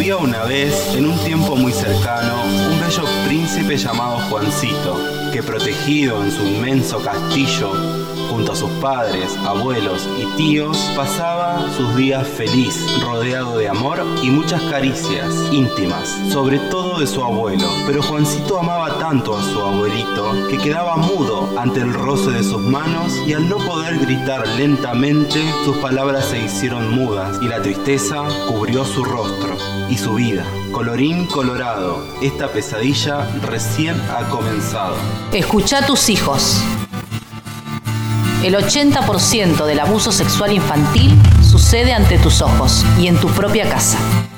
Había una vez, en un tiempo muy cercano, un bello príncipe llamado Juancito, que protegido en su inmenso castillo, junto a sus padres, abuelos y tíos, pasaba sus días feliz, rodeado de amor y muchas caricias íntimas, sobre todo de su abuelo. Pero Juancito amaba tanto a su abuelito que quedaba mudo ante el roce de sus manos, y al no poder gritar lentamente, sus palabras se hicieron mudas y la tristeza cubrió su rostro y su vida. Colorín colorado, esta pesadilla recién ha comenzado. Escuchá a tus hijos. El 80% del abuso sexual infantil sucede ante tus ojos y en tu propia casa.